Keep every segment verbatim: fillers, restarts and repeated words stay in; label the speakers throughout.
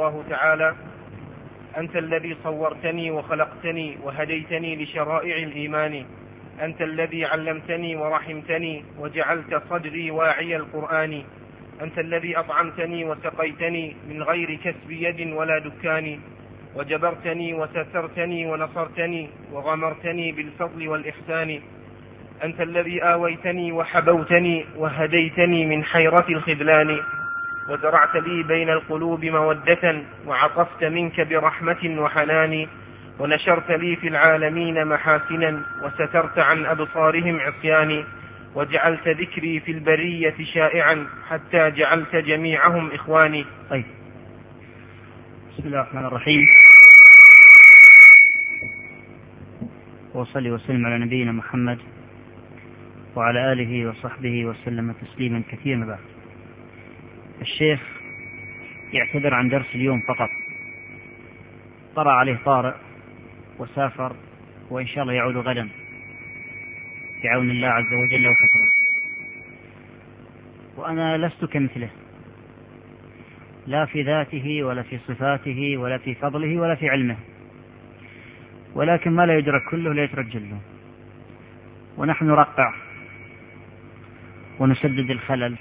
Speaker 1: الله تعالى: أنت الذي صورتني وخلقتني وهديتني لشرائع الإيمان، أنت الذي علمتني ورحمتني وجعلت صدري واعي القرآن، أنت الذي أطعمتني وسقيتني من غير كسب يد ولا دكان، وجبرتني وسترتني ونصرتني وغمرتني بالفضل والإحسان، أنت الذي آويتني وحبوتني وهديتني من حيرة الخذلان، وزرعت لي بين القلوب مودة وعطفت منك برحمة وحنان، ونشرت لي في العالمين محاسنا وسترت عن أبصارهم عصياني، وجعلت ذكري في البرية شائعا حتى جعلت جميعهم إخواني.
Speaker 2: طيب. بسم الله الرحمن الرحيم، وصلي وسلم على نبينا محمد وعلى آله وصحبه وسلم تسليما كثيرا. بعد، الشيخ يعتذر عن درس اليوم فقط، طرأ عليه طارئ وسافر، وإن شاء الله يعود غدا بعون الله عز وجل وفضله. وأنا لست كمثله، لا في ذاته ولا في صفاته ولا في فضله ولا في علمه، ولكن ما لا يدرك كله لا يترك جله، ونحن نرقع ونسدد الخلل،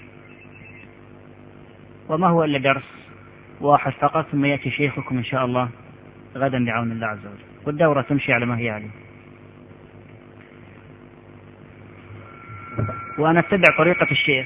Speaker 2: وما هو إلا درس واحد فقط، ثم يأتي شيخكم إن شاء الله غدا بعون الله عز وجل، والدورة تمشي على ما هي عليه. وأنا أتبع طريقة الشيخ،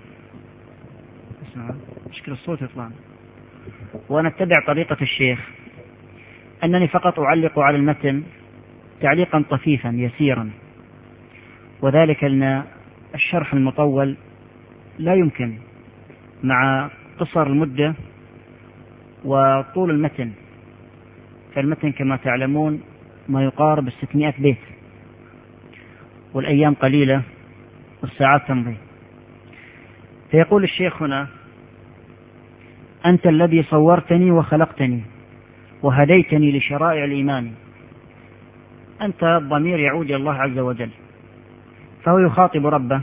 Speaker 2: اسمع مشكلة الصوت يطلع، وأنا أتبع طريقة الشيخ أنني فقط أعلق على المتن تعليقا طفيفا يسيرا، وذلك أن الشرح المطول لا يمكن مع قصر المدة وطول المتن، فالمتن كما تعلمون ما يقارب الستمائة بيت، والأيام قليلة والساعات تمضي. فيقول الشيخ هنا: أنت الذي صورتني وخلقتني وهديتني لشرائع الإيمان. أنت الضمير يعود إلى الله عز وجل، فهو يخاطب ربه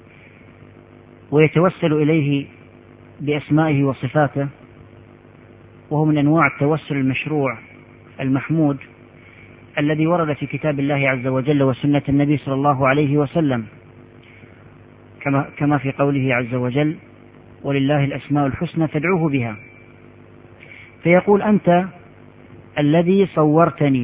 Speaker 2: ويتوسل إليه بأسمائه وصفاته، وهو من أنواع التوسل المشروع المحمود الذي ورد في كتاب الله عز وجل وسنة النبي صلى الله عليه وسلم، كما, كما في قوله عز وجل: ولله الأسماء الحسنى فادعوه بها. فيقول: أنت الذي صورتني.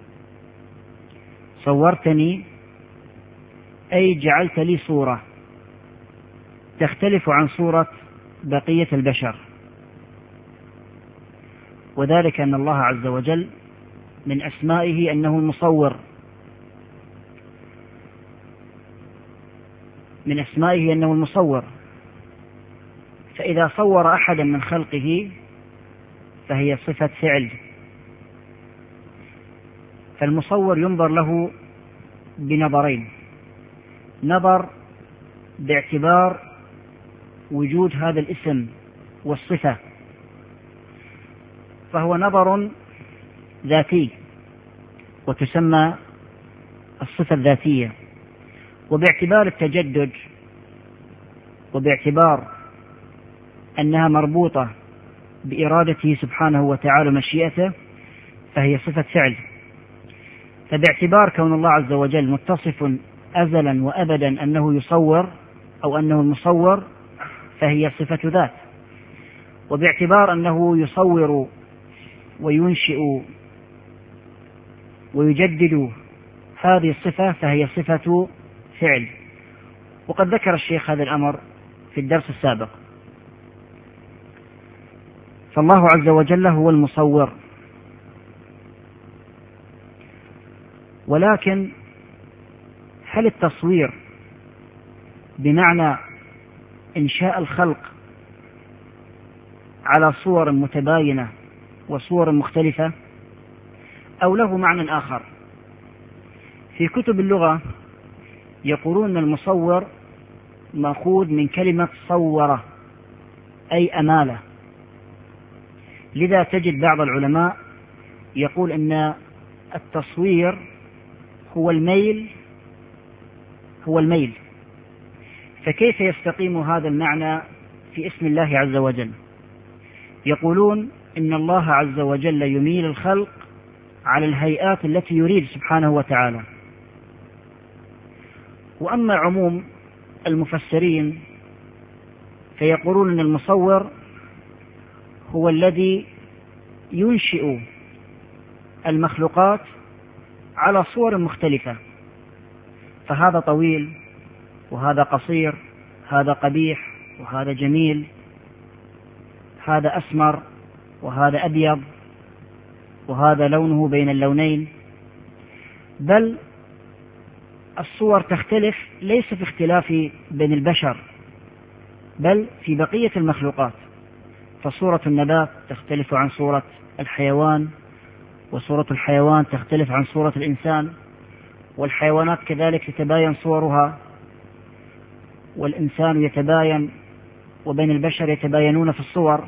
Speaker 2: صورتني أي جعلت لي صورة تختلف عن صورة بقية البشر، وذلك أن الله عز وجل من أسمائه أنه المصور، من أسمائه أنه المصور، فإذا صور أحدا من خلقه فهي صفة فعل، فالمصور ينظر له بنظرين: نظر باعتبار وجود هذا الاسم والصفة، فهو نظر ذاتي وتسمى الصفة الذاتية، وباعتبار التجدد وباعتبار أنها مربوطة بإرادته سبحانه وتعالى ومشيئته فهي صفة فعل. فباعتبار كون الله عز وجل متصف أزلا وأبدا أنه يصور أو أنه المصور فهي صفة ذات، وباعتبار أنه يصور وينشئ ويجدد هذه الصفة فهي صفة فعل. وقد ذكر الشيخ هذا الأمر في الدرس السابق. فالله عز وجل هو المصور، ولكن هل التصوير بمعنى إنشاء الخلق على صور متباينة وصور مختلفة، أو له معنى آخر؟ في كتب اللغة يقولون المصور مأخوذ من كلمة صورة أي أمالة، لذا تجد بعض العلماء يقول أن التصوير هو الميل هو الميل فكيف يستقيم هذا المعنى في اسم الله عز وجل؟ يقولون إن الله عز وجل يميل الخلق على الهيئات التي يريد سبحانه وتعالى. وأما عموم المفسرين فيقولون أن المصور هو الذي ينشئ المخلوقات على صور مختلفة، فهذا طويل وهذا قصير، هذا قبيح وهذا جميل، هذا أسمر وهذا أبيض، وهذا لونه بين اللونين. بل الصور تختلف ليس في اختلاف بين البشر بل في بقية المخلوقات، فصورة النبات تختلف عن صورة الحيوان، وصورة الحيوان تختلف عن صورة الإنسان، والحيوانات كذلك تتباين صورها، والإنسان يتباين، وبين البشر يتباينون في الصور.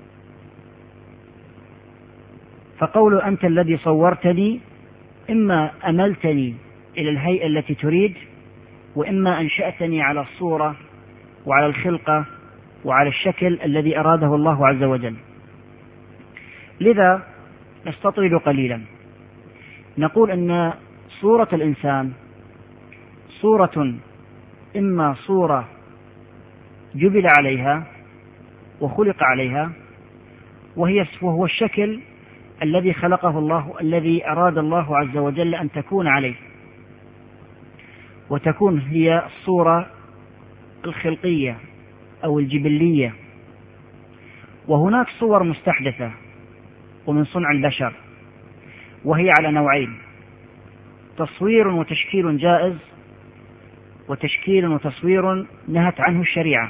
Speaker 2: فقول أنت الذي صورتني إما أملتني إلى الهيئة التي تريد، وإما أنشأتني على الصورة وعلى الخلقة وعلى الشكل الذي أراده الله عز وجل. لذا نستطرد قليلا، نقول أن صورة الإنسان صورة إما صورة جبل عليها وخلق عليها، وهي وهو الشكل الذي خلقه الله، الذي أراد الله عز وجل أن تكون عليه، وتكون هي الصورة الخلقية أو الجبلية. وهناك صور مستحدثة ومن صنع البشر، وهي على نوعين: تصوير وتشكيل جائز، وتشكيل وتصوير نهت عنه الشريعة.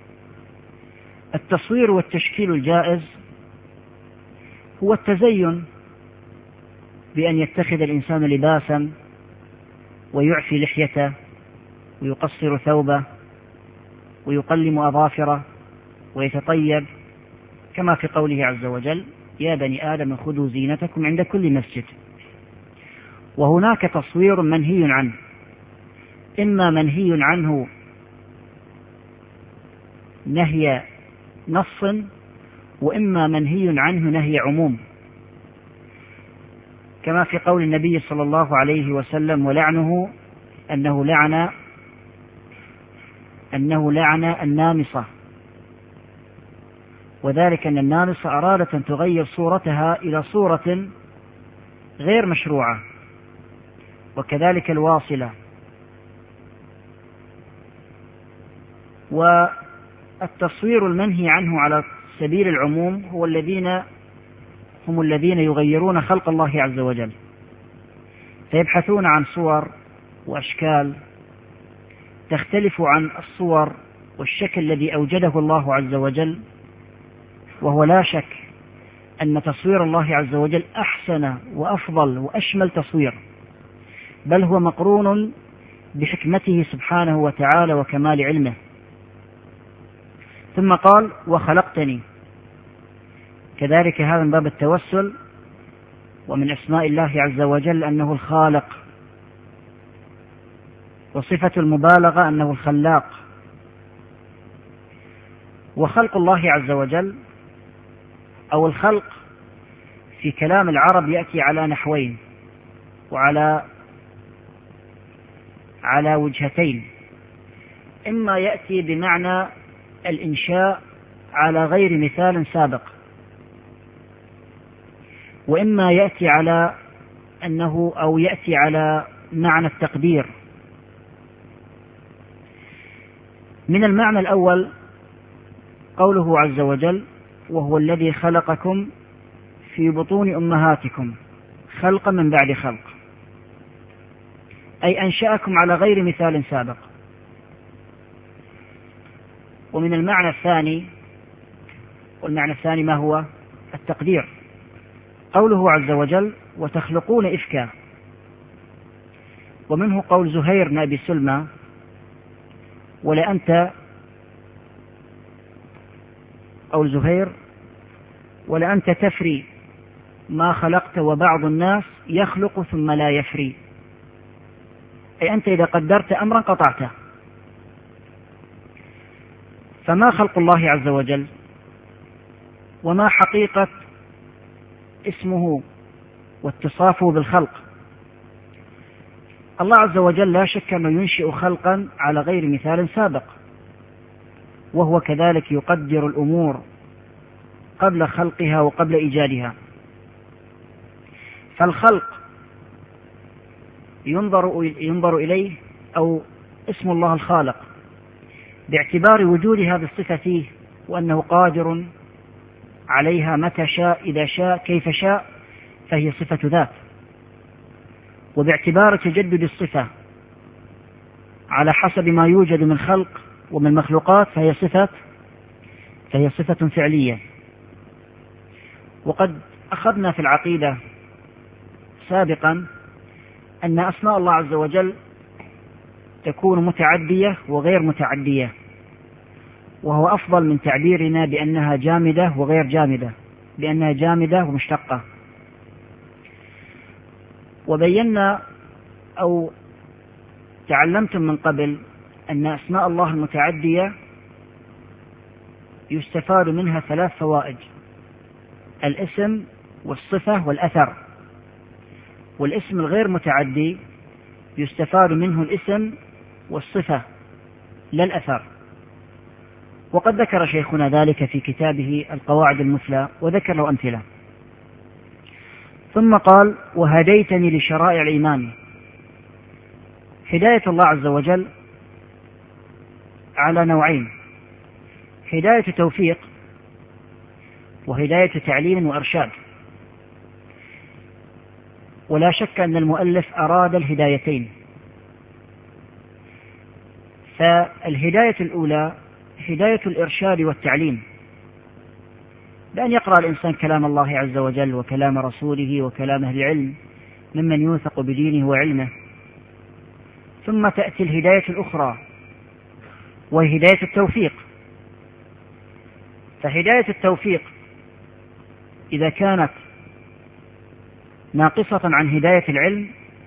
Speaker 2: التصوير والتشكيل الجائز هو التزين بأن يتخذ الإنسان لباسا ويعفي لحيته ويقصر ثوبه ويقلم أظافره ويتطيب، كما في قوله عز وجل: يا بني آدم خذوا زينتكم عند كل مسجد. وهناك تصوير منهي عنه، إما منهي عنه نهي نص، وإما منهي عنه نهي عموم، كما في قول النبي صلى الله عليه وسلم: ولعنه أنه لعن أنه لعن النامصة، وذلك أن النامصة أرادت أن تغير صورتها إلى صورة غير مشروعة، وكذلك الواصلة. والتصوير المنهي عنه على سبيل العموم هو الذين هم الذين يغيرون خلق الله عز وجل، فيبحثون عن صور وأشكال تختلف عن الصور والشكل الذي أوجده الله عز وجل. وهو لا شك أن تصوير الله عز وجل أحسن وأفضل وأشمل تصوير، بل هو مقرون بحكمته سبحانه وتعالى وكمال علمه. ثم قال: وخلقتني، كذلك هذا من باب التوسل، ومن أسماء الله عز وجل أنه الخالق، وصفة المبالغة أنه الخلاق. وخلق الله عز وجل أو الخلق في كلام العرب يأتي على نحوين وعلى على وجهتين: إما يأتي بمعنى الإنشاء على غير مثال سابق، وإما يأتي على أنه أو يأتي على معنى التقدير. من المعنى الأول قوله عز وجل: وهو الذي خلقكم في بطون أمهاتكم خلقا من بعد خلق، أي أنشأكم على غير مثال سابق. ومن المعنى الثاني، والمعنى الثاني ما هو؟ التقدير. قوله عز وجل: وتخلقون إفكا. ومنه قول زهير بن أبي سلمى: ولأنت قول زهير: ولأنت تفري ما خلقت وبعض الناس يخلق ثم لا يفري، أي أنت إذا قدرت أمرا قطعته. فما خلق الله عز وجل، وما حقيقة اسمه واتصافه بالخلق. الله عز وجل لا شك أنه ينشئ خلقا على غير مثال سابق، وهو كذلك يقدر الأمور قبل خلقها وقبل إيجادها. فالخلق ينظر, ينظر إليه أو اسم الله الخالق باعتبار وجود هذه الصفة فيه، وأنه قادر عليها متى شاء إذا شاء كيف شاء، فهي صفة ذات. وباعتبار تجدد الصفة على حسب ما يوجد من خلق ومن مخلوقات فهي صفة فهي صفة فعلية. وقد أخذنا في العقيدة سابقا أن أسماء الله عز وجل تكون متعدية وغير متعدية، وهو أفضل من تعبيرنا بأنها جامدة وغير جامدة، بأنها جامدة ومشتقة. وبينا أو تعلمتم من قبل أن أسماء الله المتعدية يستفاد منها ثلاث فوائد: الاسم والصفة والأثر. والاسم الغير متعدي يستفاد منه الاسم والصفة لا الأثر. وقد ذكر شيخنا ذلك في كتابه القواعد المثلى وذكر له أمثلة. ثم قال: وهديتني لشرائع الإيمان. هداية الله عز وجل على نوعين: هداية توفيق وهداية تعليم وإرشاد. ولا شك أن المؤلف أراد الهدايتين. فالهداية الأولى هداية الإرشاد والتعليم، بأن يقرأ الإنسان كلام الله عز وجل وكلام رسوله وكلام أهل العلم ممن يوثق بدينه وعلمه. ثم تأتي الهداية الأخرى وهي هداية التوفيق. فهداية التوفيق إذا كانت ناقصة عن هداية العلم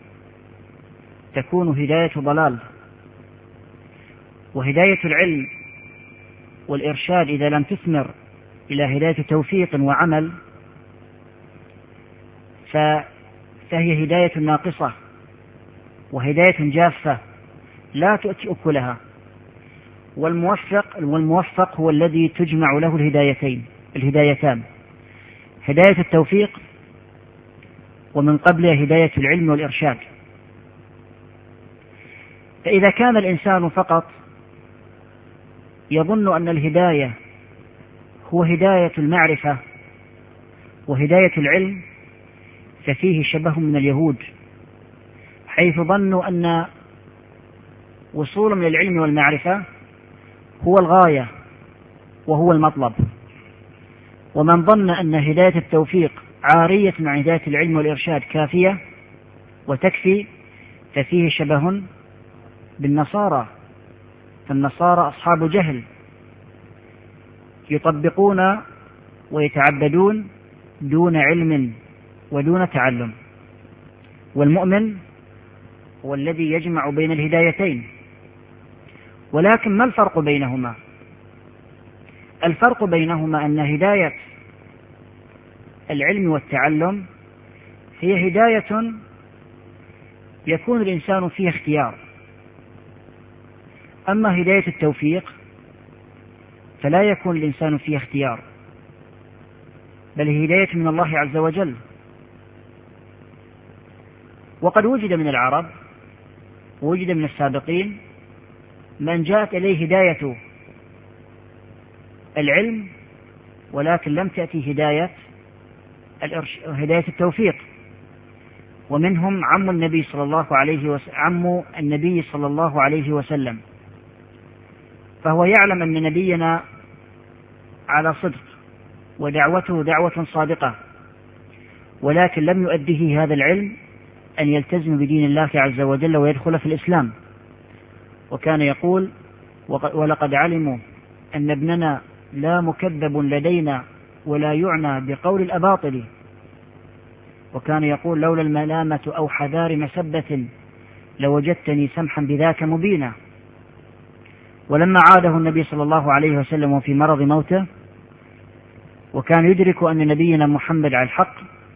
Speaker 2: تكون هداية ضلال، وهداية العلم والإرشاد إذا لم تثمر إلى هداية توفيق وعمل فهي هداية ناقصة وهداية جافة لا تؤتي أكلها. والموفق والموفق هو الذي تجمع له الهدايتين الهدايتان هداية التوفيق ومن قبلها هداية العلم والإرشاد. فإذا كان الإنسان فقط يظن أن الهداية هو هداية المعرفة وهداية العلم ففيه شبه من اليهود، حيث ظنوا أن وصولهم للعلم والمعرفة هو الغاية وهو المطلب. ومن ظن أن هداية التوفيق عارية عن هداية العلم والإرشاد كافية وتكفي ففيه شبه بالنصارى. فالنصارى أصحاب جهل يطبقون ويتعبدون دون علم ودون تعلم، والمؤمن هو الذي يجمع بين الهدايتين. ولكن ما الفرق بينهما؟ الفرق بينهما أن هداية العلم والتعلم هي هداية يكون الإنسان فيها اختيار، أما هداية التوفيق فلا يكون الإنسان فيها اختيار، بل هداية من الله عز وجل. وقد وجد من العرب ووجد من السابقين من جاءت إليه هداية العلم ولكن لم تأتي هداية هداية التوفيق. ومنهم عم النبي صلى الله عليه وسلم عم النبي صلى الله عليه وسلم، فهو يعلم أن نبينا على صدق ودعوته دعوة صادقة، ولكن لم يؤديه هذا العلم أن يلتزم بدين الله عز وجل ويدخل في الإسلام. وكان يقول: ولقد علموا أن ابننا لا مكذب لدينا ولا يعنى بقول الأباطل. وكان يقول: لولا الملامة أو حذار مسبة لوجدتني سمحا بذاك مبينا. ولما عاده النبي صلى الله عليه وسلم في مرض موته وكان يدرك أن نبينا محمد على الحق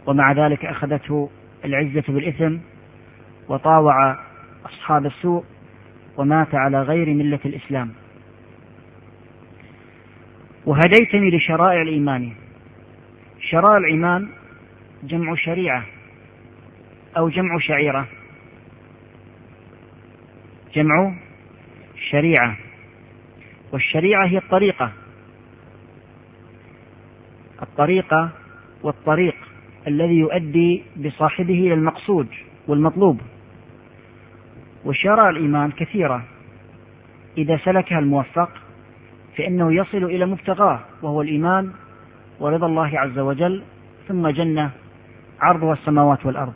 Speaker 2: ومع ذلك أخذته العزة بالإثم وطاوع أصحاب السوء ومات على غير ملة الإسلام. وهديتني لشرائع الإيمان. شرائع الإيمان جمع شريعة أو جمع شعيرة. جمع شريعة، والشريعة هي الطريقة الطريقة والطريق الذي يؤدي بصاحبه إلى المقصود والمطلوب. وشرائع الإيمان كثيرة، إذا سلكها الموفق فإنه يصل إلى مبتغاه، وهو الإيمان ورضا الله عز وجل، ثم جنة عرضها السماوات والأرض.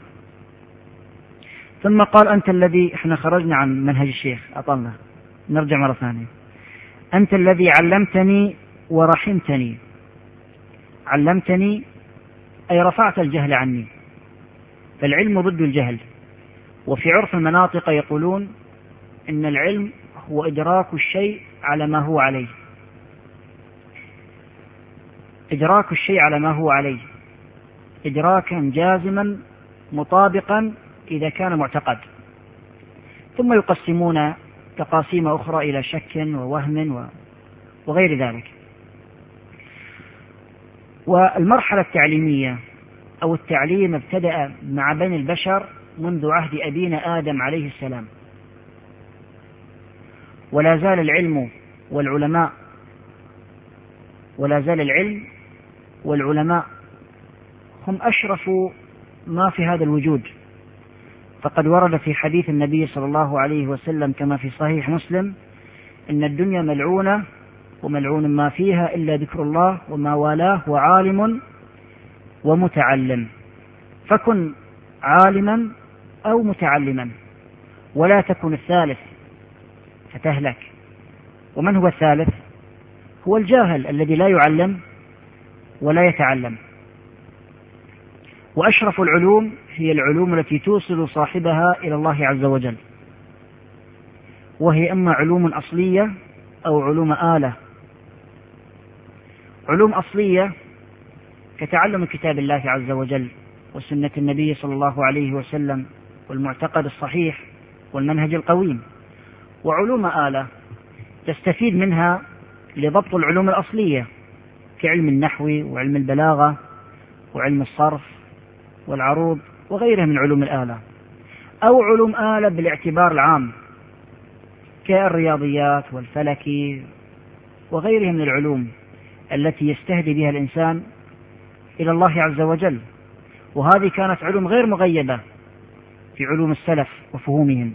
Speaker 2: ثم قال: أنت الذي، احنا خرجنا عن منهج الشيخ أطلنا، نرجع مرة ثانية. أنت الذي علمتني ورحمتني. علمتني أي رفعت الجهل عني، فالعلم ضد الجهل. وفي عرف المناطق يقولون إن العلم هو إدراك الشيء على ما هو عليه. إدراك الشيء على ما هو عليه إدراكا جازما مطابقا إذا كان معتقد، ثم يقسمون تقاسيم أخرى إلى شك ووهم وغير ذلك. والمرحلة التعليمية أو التعليم ابتدأ مع بني البشر منذ عهد أبينا آدم عليه السلام، ولا زال العلم والعلماء ولا زال العلم والعلماء هم أشرف ما في هذا الوجود. فقد ورد في حديث النبي صلى الله عليه وسلم كما في صحيح مسلم: إن الدنيا ملعونة وملعون ما فيها إلا ذكر الله وما والاه وعالم ومتعلم، فكن عالما أو متعلما ولا تكن الثالث فتهلك. ومن هو الثالث؟ هو الجاهل الذي لا يعلم ولا يتعلم. وأشرف العلوم هي العلوم التي توصل صاحبها إلى الله عز وجل، وهي إما علوم أصلية أو علوم آلة. علوم أصلية كتعلم كتاب الله عز وجل وسنة النبي صلى الله عليه وسلم والمعتقد الصحيح والمنهج القويم. وعلوم آلة تستفيد منها لضبط العلوم الأصلية كعلم النحو وعلم البلاغة وعلم الصرف والعروض وغيرها من علوم الآلة. أو علوم آلة بالاعتبار العام كالرياضيات والفلك وغيرها من العلوم التي يستهدي بها الإنسان إلى الله عز وجل. وهذه كانت علوم غير مغيبة في علوم السلف وفهومهم.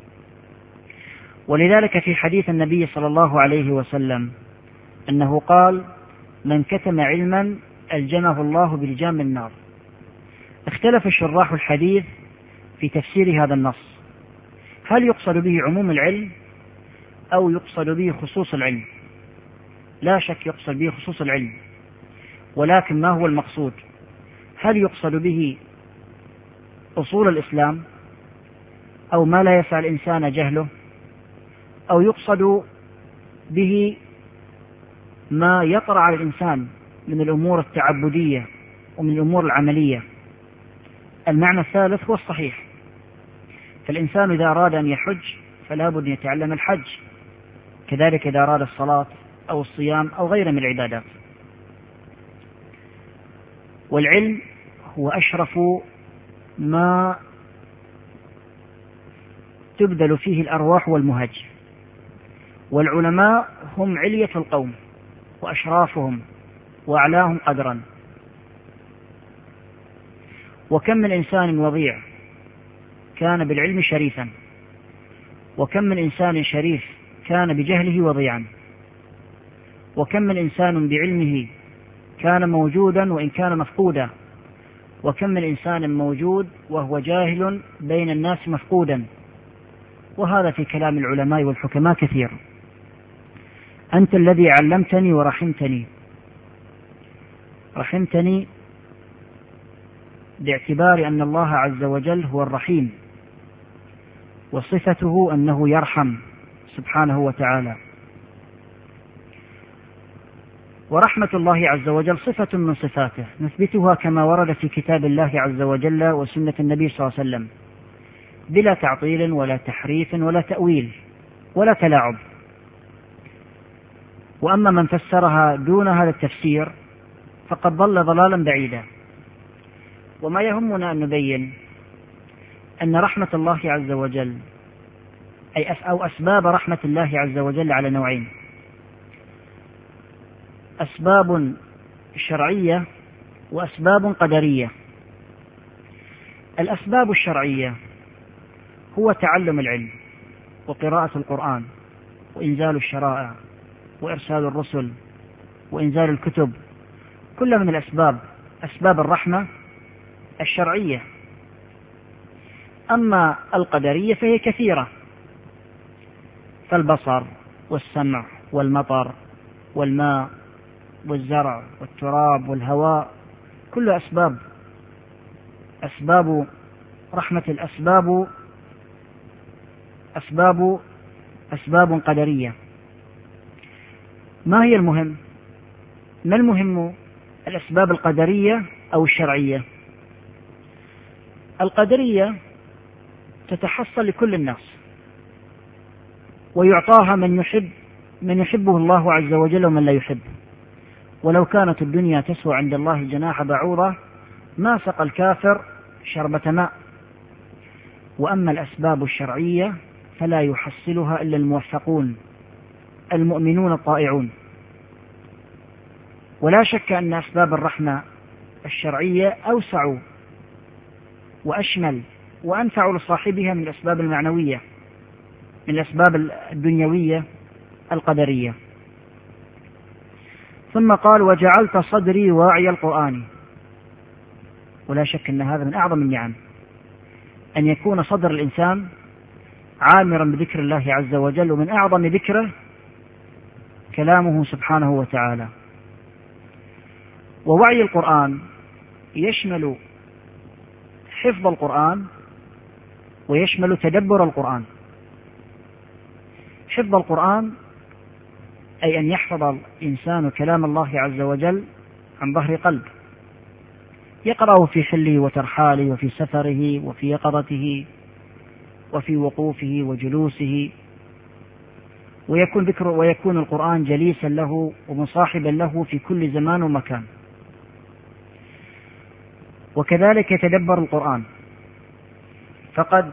Speaker 2: ولذلك في حديث النبي صلى الله عليه وسلم أنه قال: من كتم علما ألجمه الله بلجام النار. اختلف شراح الحديث في تفسير هذا النص، هل يقصد به عموم العلم أو يقصد به خصوص العلم؟ لا شك يقصد به خصوص العلم، ولكن ما هو المقصود؟ هل يقصد به أصول الإسلام أو ما لا يسع الإنسان جهله، أو يقصد به ما يطرأ على الإنسان من الأمور التعبدية ومن الأمور العملية؟ المعنى الثالث هو الصحيح. فالإنسان إذا أراد أن يحج فلا بد أن يتعلم الحج، كذلك إذا أراد الصلاة أو الصيام أو غيره من العبادات. والعلم هو أشرف ما تبذل فيه الأرواح والمهج، والعلماء هم علية القوم وأشرافهم وأعلاهم قدرا. وكم من إنسان وضيع كان بالعلم شريفا، وكم من إنسان شريف كان بجهله وضيعا، وكم من إنسان بعلمه كان موجودا وإن كان مفقودا، وكم من إنسان موجود وهو جاهل بين الناس مفقودا. وهذا في كلام العلماء والحكماء كثير. أنت الذي علمتني ورحمتني. رحمتني باعتبار أن الله عز وجل هو الرحيم، وصفته أنه يرحم سبحانه وتعالى. ورحمة الله عز وجل صفة من صفاته نثبتها كما ورد في كتاب الله عز وجل وسنة النبي صلى الله عليه وسلم بلا تعطيل ولا تحريف ولا تأويل ولا تلاعب. وأما من فسرها دون هذا التفسير فقد ضل ضلالا بعيدا. وما يهمنا أن نبين أن رحمة الله عز وجل أي أو أسباب رحمة الله عز وجل على نوعين: أسباب شرعية وأسباب قدرية. الأسباب الشرعية هو تعلم العلم وقراءة القرآن وإنزال الشرائع وإرسال الرسل وإنزال الكتب، كل من الأسباب أسباب الرحمة الشرعية. أما القدرية فهي كثيرة، فالبصر والسمع والمطر والماء والزرع والتراب والهواء كل أسباب أسباب رحمة. الأسباب أسباب أسباب قدرية. ما هي المهم؟ ما المهم، الأسباب القدرية أو الشرعية؟ القدرية تتحصل لكل الناس ويعطاها من يحب من يحبه الله عز وجل ومن لا يحب، ولو كانت الدنيا تسوى عند الله جناح بعوضة ما سقى الكافر شربة ماء. وأما الأسباب الشرعية فلا يحصلها إلا الموفقون المؤمنون الطائعون. ولا شك أن أسباب الرحمة الشرعية أوسع وأشمل وأنفع لصاحبها من الأسباب المعنوية، من الأسباب الدنيوية القدرية. ثم قال: وجعلت صدري واعي القرآن. ولا شك أن هذا من أعظم النعم، أن يكون صدر الإنسان عامرا بذكر الله عز وجل، ومن أعظم ذكره كلامه سبحانه وتعالى. ووعي القرآن يشمل حفظ القرآن ويشمل تدبر القرآن. حفظ القرآن أي أن يحفظ الإنسان كلام الله عز وجل عن ظهر قلب، يقرأه في حله وترحاله وفي سفره وفي يقظته وفي وقوفه وجلوسه، ويكون ذكر ويكون القرآن جليسا له ومصاحبا له في كل زمان ومكان. وكذلك يتدبر القرآن، فقد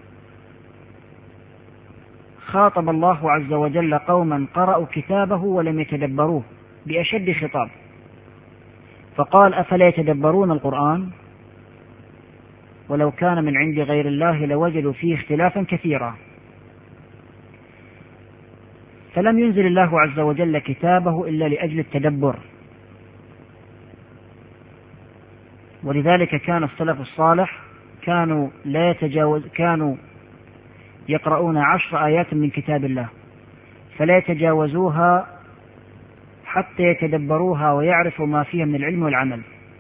Speaker 2: خاطب الله عز وجل قوما قرأوا كتابه ولم يتدبروه بأشد خطاب، فقال: أفلا يتدبرون القرآن ولو كان من عند غير الله لوجدوا فيه اختلافا كثيرا. فلم ينزل الله عز وجل كتابه إلا لأجل التدبر. ولذلك كان السلف الصالح كانوا لا يتجاوز كانوا يقرؤون عشر آيات من كتاب الله فلا يتجاوزوها حتى يتدبروها ويعرفوا ما فيها من العلم والعمل.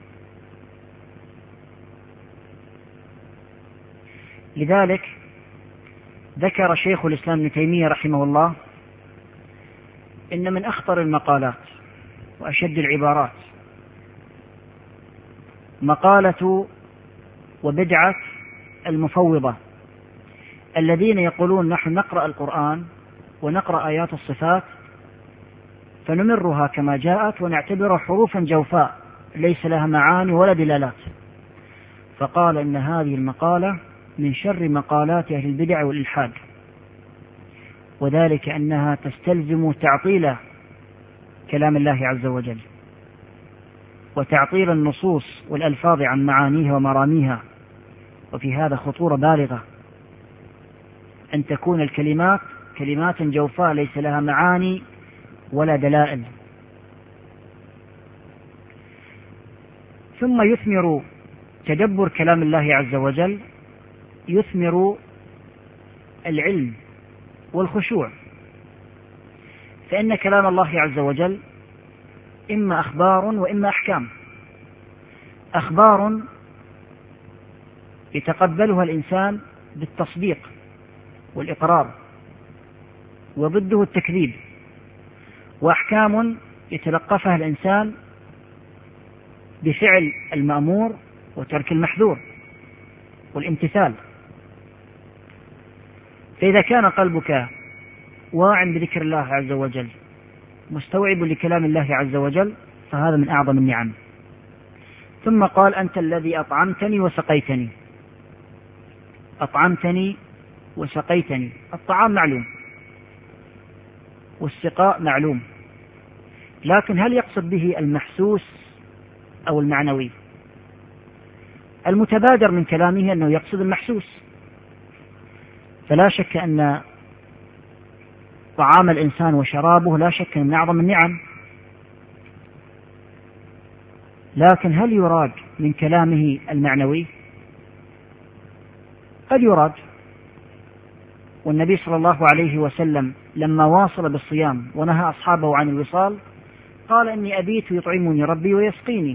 Speaker 2: لذلك ذكر شيخ الإسلام ابن تيمية رحمه الله إن من أخطر المقالات وأشد العبارات مقالة وبدعة المفوضة الذين يقولون: نحن نقرأ القرآن ونقرأ آيات الصفات فنمرها كما جاءت ونعتبرها حروفا جوفاء ليس لها معاني ولا دلالات. فقال إن هذه المقالة من شر مقالات أهل البدع والإلحاد، وذلك أنها تستلزم تعطيل كلام الله عز وجل وتعطيل النصوص والألفاظ عن معانيها ومراميها. وفي هذا خطورة بالغة، أن تكون الكلمات كلمات جوفاء ليس لها معاني ولا دلائل. ثم يثمر تدبر كلام الله عز وجل يثمر العلم والخشوع، فإن كلام الله عز وجل إما أخبار وإما أحكام. أخبار يتقبلها الإنسان بالتصديق والإقرار وضده التكذيب، وأحكام يتلقفها الإنسان بفعل المأمور وترك المحذور والامتثال. فإذا كان قلبك واع بذكر الله عز وجل مستوعب لكلام الله عز وجل فهذا من أعظم النعم. ثم قال أنت الذي أطعمتني وسقيتني. أطعمتني وسقيتني، الطعام معلوم والسقاء معلوم، لكن هل يقصد به المحسوس أو المعنوي؟ المتبادر من كلامه أنه يقصد المحسوس، فلا شك أن طعام الإنسان وشرابه لا شك من أعظم النعم، لكن هل يراد من كلامه المعنوي؟ قد يراد. والنبي صلى الله عليه وسلم لما واصل بالصيام ونهى أصحابه عن الوصال قال إني أبيت يطعمني ربي ويسقيني.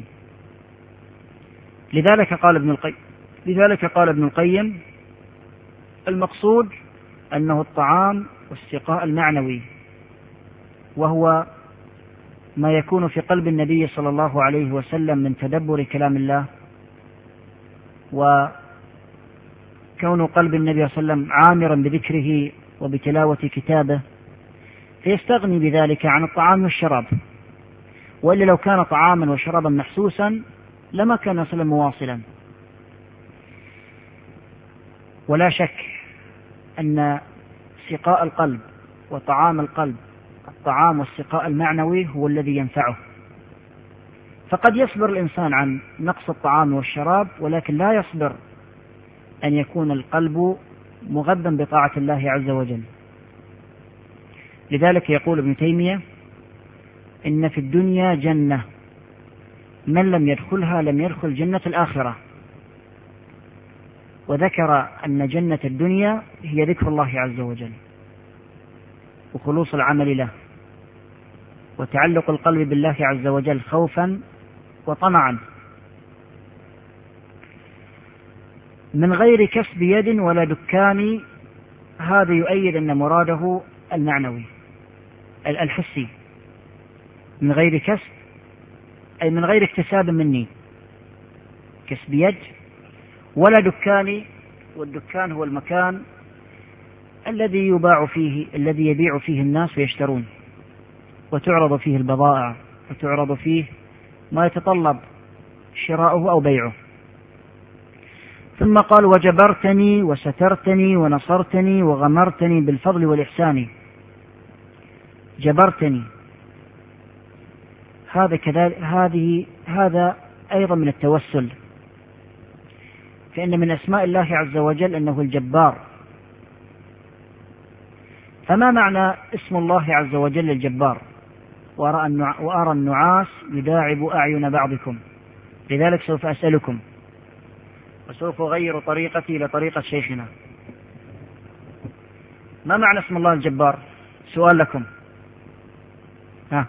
Speaker 2: لذلك قال ابن القيم لذلك قال ابن القيم المقصود أنه الطعام والسقاء المعنوي، وهو ما يكون في قلب النبي صلى الله عليه وسلم من تدبر كلام الله، وكون قلب النبي صلى الله عليه وسلم عامرا بذكره وبتلاوة كتابه، فيستغني بذلك عن الطعام والشراب. وإلا لو كان طعاما وشرابا محسوسا لما كان صلى مواصلا. ولا شك أن سقاء القلب وطعام القلب، الطعام والسقاء المعنوي هو الذي ينفعه. فقد يصبر الإنسان عن نقص الطعام والشراب، ولكن لا يصبر أن يكون القلب مغذى بطاعة الله عز وجل. لذلك يقول ابن تيمية إن في الدنيا جنة من لم يدخلها لم يدخل جنة الآخرة، وذكر أن جنة الدنيا هي ذكر الله عز وجل وخلوص العمل له وتعلق القلب بالله عز وجل خوفا وطمعا من غير كسب يد ولا دكان. هذا يؤيد أن مراده المعنوي الحسي، من غير كسب أي من غير اكتساب مني، كسب يد ولا دكان. والدكان هو المكان الذي يباع فيه الذي يبيع فيه الناس ويشترون، وتعرض فيه البضائع وتعرض فيه ما يتطلب شراؤه أو بيعه. ثم قال وجبرتني وسترتني ونصرتني وغمرتني بالفضل والإحسان. جبرتني هذا كذلك هذه هذا أيضا من التوسل، فإن من أسماء الله عز وجل أنه الجبار. فما معنى اسم الله عز وجل الجبار؟ وأرى النعاس يداعب أعين بعضكم، لذلك سوف أسألكم وسوف أغير طريقتي إلى طريقة شيخنا. ما معنى اسم الله الجبار؟ سؤال لكم. ها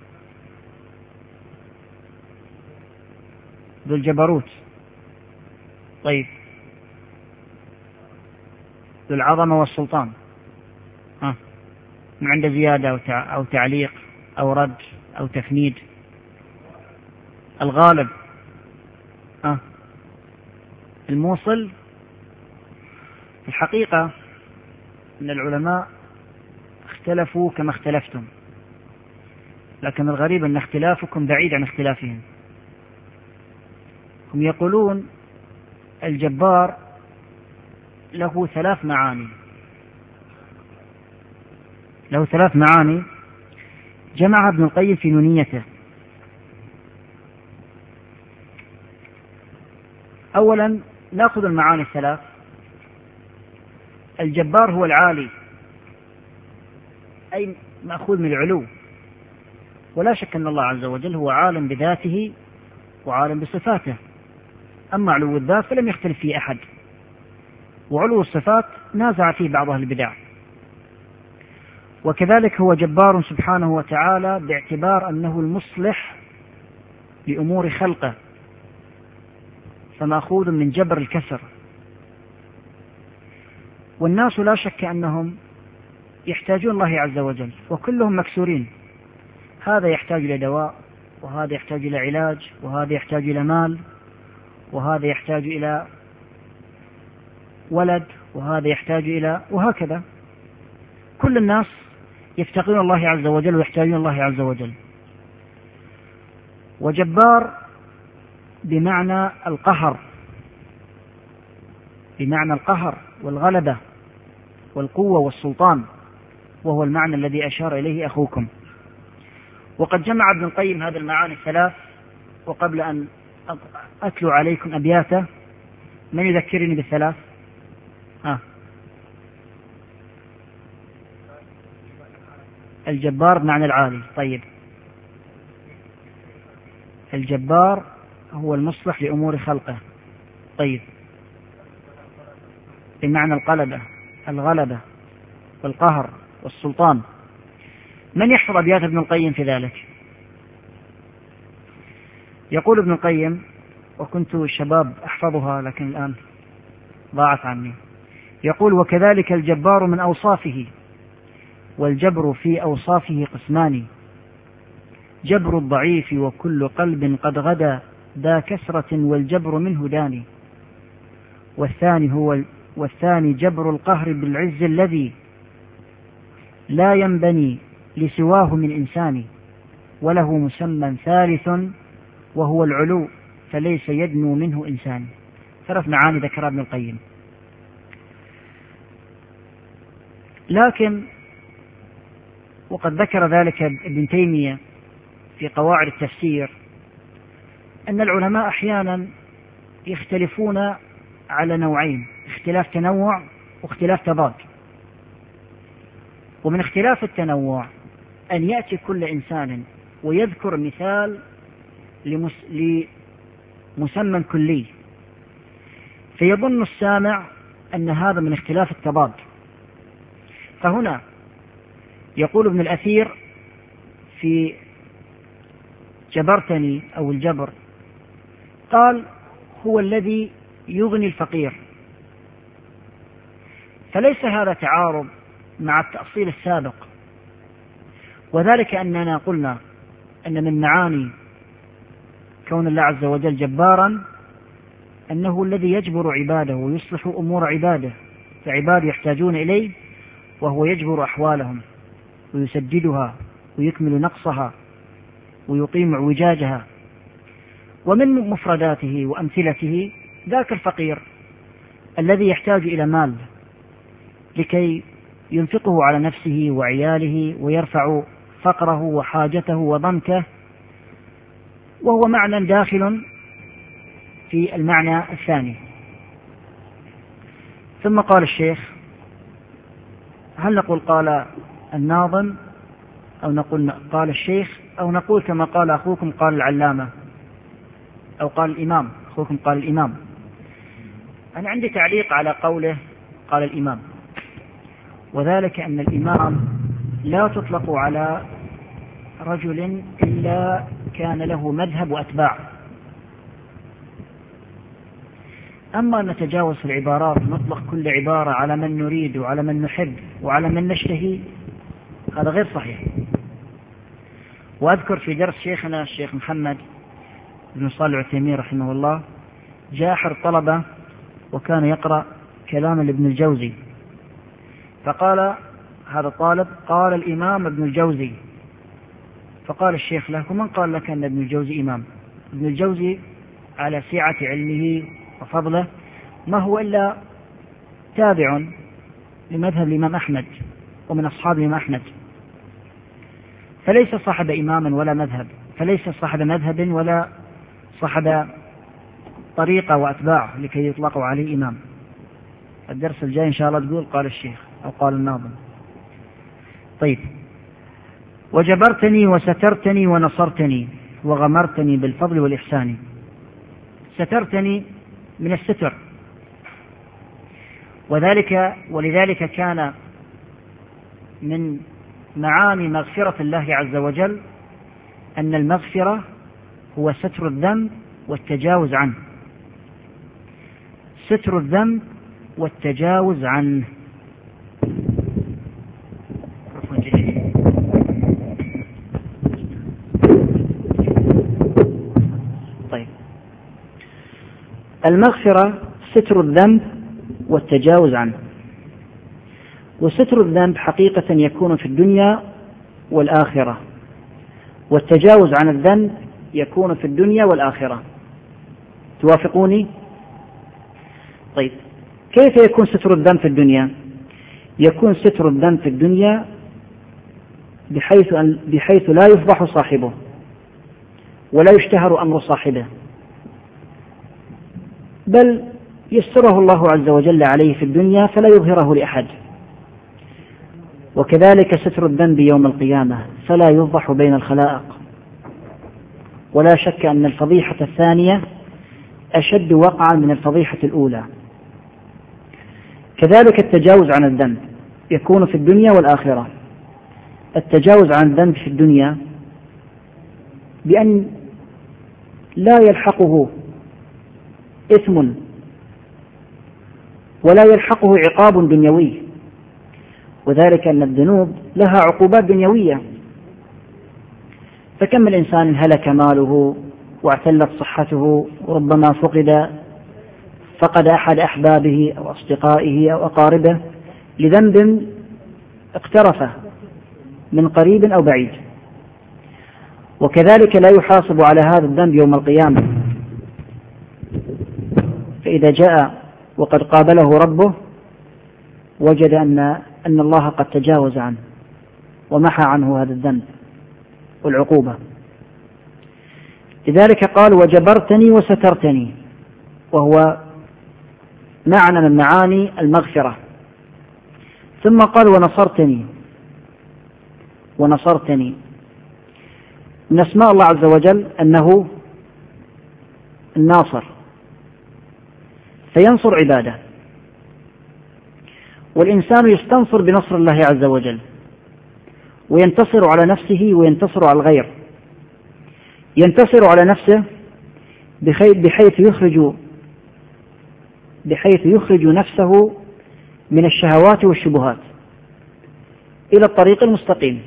Speaker 2: ذو الجبروت. طيب ذو العظمة والسلطان. ها من عند زيادة أو تعليق أو رد أو تفنيد. الغالب. ها الموصل. الحقيقة أن العلماء اختلفوا كما اختلفتم، لكن الغريب أن اختلافكم بعيد عن اختلافهم. هم يقولون الجبار له ثلاث معاني له ثلاث معاني جمعها ابن القيم في نونيته. أولا نأخذ المعاني الثلاث. الجبار هو العالي، أي مأخوذ من العلو، ولا شك أن الله عز وجل هو عالم بذاته وعالم بصفاته. أما علو الذات فلم يختلف فيه أحد، وعلو الصفات نازع فيه بعض أهل البدع. وكذلك هو جبار سبحانه وتعالى باعتبار أنه المصلح لأمور خلقه، فمأخوذ من جبر الكسر. والناس لا شك أنهم يحتاجون الله عز وجل وكلهم مكسورين. هذا يحتاج إلى دواء، وهذا يحتاج إلى علاج، وهذا يحتاج إلى مال، وهذا يحتاج إلى ولد، وهذا يحتاج إلى، وهكذا. كل الناس يفتقرون الله عز وجل ويحتاجون الله عز وجل. وجبار بمعنى القهر، بمعنى القهر والغلبة والقوة والسلطان، وهو المعنى الذي أشار إليه أخوكم. وقد جمع ابن القيم هذه المعاني الثلاث. وقبل أن أتلو عليكم أبياته، من يذكرني بالثلاث؟ ها. الجبار بمعنى العالي. طيب، الجبار هو المصلح لأمور خلقه. طيب، بمعنى القلبة، الغلبة والقهر والسلطان. من يحفظ أبيات ابن القيم في ذلك؟ يقول ابن القيم، وكنت شباب أحفظها لكن الآن ضاعت عني. يقول: وكذلك الجبار من أوصافه، والجبر في أوصافه قسمان: جبر الضعيف وكل قلب قد غدا ذا كسرة، والجبر منه داني. والثاني هو والثاني جبر القهر بالعز الذي لا ينبني لسواه من إنسان، وله مسمى ثالث وهو العلو، فليس يدنو منه إنسان. ثلاث معاني ذكرها ابن القيم. لكن وقد ذكر ذلك ابن تيمية في قواعد التفسير، أن العلماء أحيانا يختلفون على نوعين: اختلاف تنوع واختلاف تضاد. ومن اختلاف التنوع أن يأتي كل إنسان ويذكر مثال لمسمى كلي، فيظن السامع أن هذا من اختلاف التضاد. فهنا يقول ابن الأثير في جبرتني أو الجبر، قال: هو الذي يغني الفقير. فليس هذا تعارض مع التأصيل السابق، وذلك أننا قلنا أن من معاني كون الله عز وجل جبارا أنه الذي يجبر عباده ويصلح أمور عباده، فعباده يحتاجون إليه وهو يجبر أحوالهم ويسددها ويكمل نقصها ويقيم اعوجاجها. ومن مفرداته وأمثلته ذاك الفقير الذي يحتاج إلى مال لكي ينفقه على نفسه وعياله ويرفع فقره وحاجته وضنكه، وهو معنى داخل في المعنى الثاني. ثم قال الشيخ: هل نقول قال الناظم، أو نقول قال الشيخ، أو نقول كما قال أخوكم قال العلامة، أو قال الإمام؟ أخوكم قال الإمام. أنا عندي تعليق على قوله قال الإمام، وذلك أن الإمام لا تطلق على رجل إلا كان له مذهب وأتباع. أما أن نتجاوز في العبارات نطلق كل عبارة على من نريد وعلى من نحب وعلى من نشتهي، هذا غير صحيح. وأذكر في درس شيخنا الشيخ محمد بن صالح العثيمين رحمه الله، جاء أحد الطلبة وكان يقرأ كلام ابن الجوزي، فقال هذا الطالب: قال الإمام ابن الجوزي. فقال الشيخ له: ومن قال لك أن ابن الجوزي إمام؟ ابن الجوزي على سعة علمه وفضله ما هو إلا تابع لمذهب الإمام أحمد ومن أصحاب الإمام أحمد، فليس صاحب إمام ولا مذهب، فليس صاحب مذهب ولا صاحب طريقة وأتباع لكي يطلقوا عليه إمام. الدرس الجاي إن شاء الله تقول قال الشيخ أو قال الناظم. طيب: وجبرتني وسترتني ونصرتني وغمرتني بالفضل والإحسان. سترتني من الستر، وذلك ولذلك كان من معاني مغفرة الله عز وجل أن المغفرة هو ستر الذنب والتجاوز عنه، ستر الذنب والتجاوز عنه. المغفرة ستر الذنب والتجاوز عنه. وستر الذنب حقيقة يكون في الدنيا والآخرة، والتجاوز عن الذنب يكون في الدنيا والآخرة. توافقوني؟ طيب، كيف يكون ستر الذنب في الدنيا؟ يكون ستر الذنب في الدنيا بحيث, أن بحيث لا يفضح صاحبه ولا يشتهر أمر صاحبه، بل يستره الله عز وجل عليه في الدنيا فلا يظهره لأحد. وكذلك ستر الذنب يوم القيامة فلا يفضح بين الخلائق، ولا شك أن الفضيحة الثانية أشد وقعا من الفضيحة الأولى. كذلك التجاوز عن الذنب يكون في الدنيا والآخرة. التجاوز عن الذنب في الدنيا بأن لا يلحقه إثم ولا يلحقه عقاب دنيوي، وذلك أن الذنوب لها عقوبات دنيوية. فكم من إنسان هلك ماله واعتلت صحته، وربما فقد فقد أحد أحبابه أو أصدقائه أو أقاربه لذنب اقترفه من قريب أو بعيد، وكذلك لا يحاسب على هذا الذنب يوم القيامة. فإذا جاء وقد قابله ربه وجد أن أن الله قد تجاوز عنه ومحى عنه هذا الذنب والعقوبة. لذلك قال: وجبرتني وسترتني، وهو معنى من معاني المغفرة. ثم قال: ونصرتني. ونصرتني من أسماء الله عز وجل أنه الناصر، فينصر عباده، والإنسان يستنصر بنصر الله عز وجل، وينتصر على نفسه وينتصر على الغير. ينتصر على نفسه بحيث يخرج بحيث يخرج نفسه من الشهوات والشبهات إلى الطريق المستقيم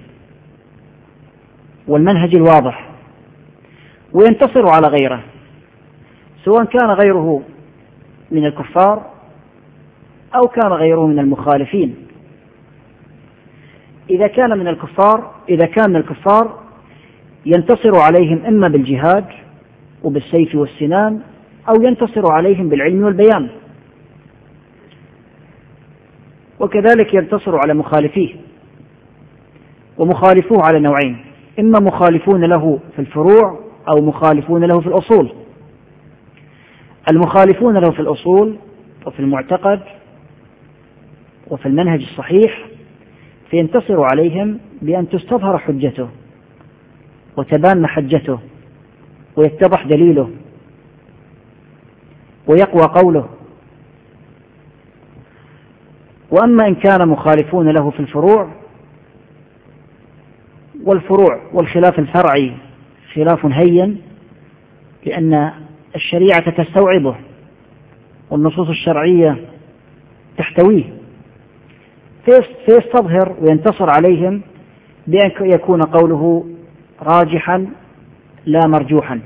Speaker 2: والمنهج الواضح، وينتصر على غيره، سواء كان غيره من الكفار أو كان غيره من المخالفين. إذا كان من الكفار إذا كان من الكفار ينتصر عليهم إما بالجهاد وبالسيف والسنان، أو ينتصر عليهم بالعلم والبيان. وكذلك ينتصر على مخالفيه، ومخالفوه على نوعين: إما مخالفون له في الفروع أو مخالفون له في الأصول. المخالفون له في الأصول وفي المعتقد وفي المنهج الصحيح فينتصر عليهم بأن تستظهر حجته وتبان محجته ويتضح دليله ويقوى قوله. وأما إن كان مخالفون له في الفروع، والفروع والخلاف الفرعي خلاف هين، لأن الشريعة تستوعبه والنصوص الشرعية تحتويه، فيستظهر وينتصر عليهم بأن يكون قوله راجحا لا مرجوحا.